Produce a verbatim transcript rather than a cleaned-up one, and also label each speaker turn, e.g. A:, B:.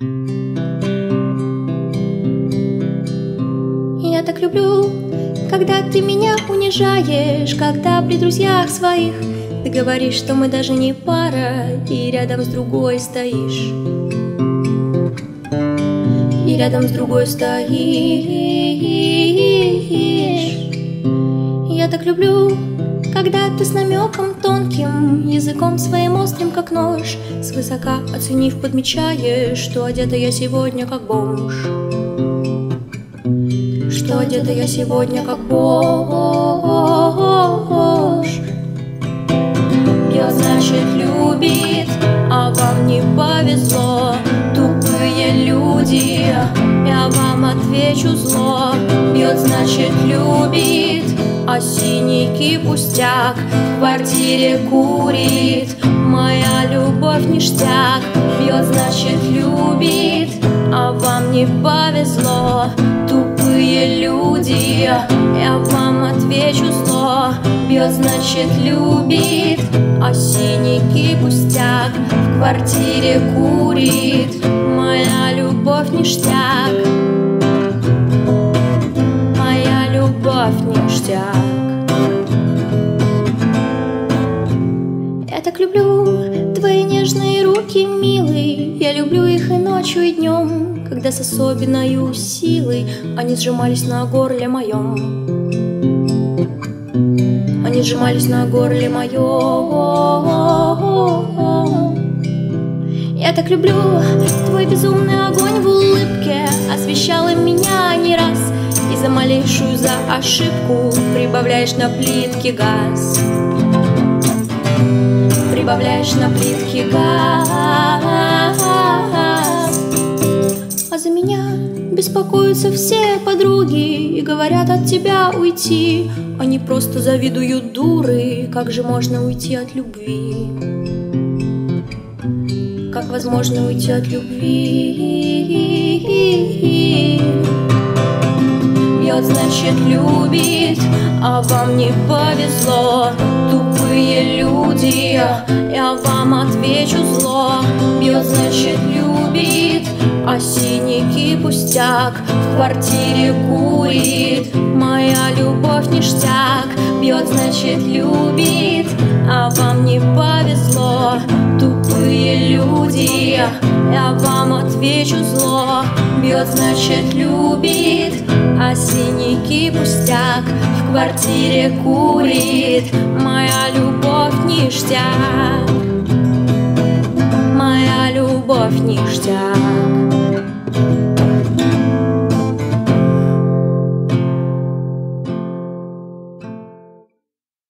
A: Я так люблю, когда ты меня унижаешь, когда при друзьях своих ты говоришь, что мы даже не пара, и рядом с другой стоишь. И рядом с другой стоишь. Я так люблю, когда ты с намеком тонким, языком своим острым, как нож, свысока оценив, подмечаешь, что одета я сегодня как бомж. Что одета я сегодня как бомж. Бьет, значит, любит, а вам не повезло. Тупые люди, я вам отвечу зло. Бьет, значит, любит, а синий пустяк в квартире курит. Моя любовь ништяк. Бьет, значит, любит, а вам не повезло. Тупые люди, я вам отвечу зло. Бьет, значит, любит, а синий пустяк в квартире курит. Моя любовь ништяк. Моя любовь ништяк. Я так люблю твои нежные руки, милый. Я люблю их и ночью, и днем, когда с особенной силой они сжимались на горле моем. Они сжимались на горле моем. Я так люблю твой безумный огонь в улыбке, освещала меня не раз, и за малейшую за ошибку прибавляешь на плитке газ. Прибавляешь на плитке газ. А за меня беспокоятся все подруги и говорят от тебя уйти. Они просто завидуют, дуры. Как же можно уйти от любви? Как возможно уйти от любви? Бьет, значит, любит, а вам не повезло. Тупые люди, я вам отвечу зло. Бьет, значит, любит, а синий пустяк в квартире курит. Моя любовь ништяк. Бьет, значит, любит, а вам не повезло. Тупые люди, я вам отвечу зло. Бьет, значит, любит, а синий пустяк в квартире курит. Моя любовь ништяк. Моя любовь ништяк.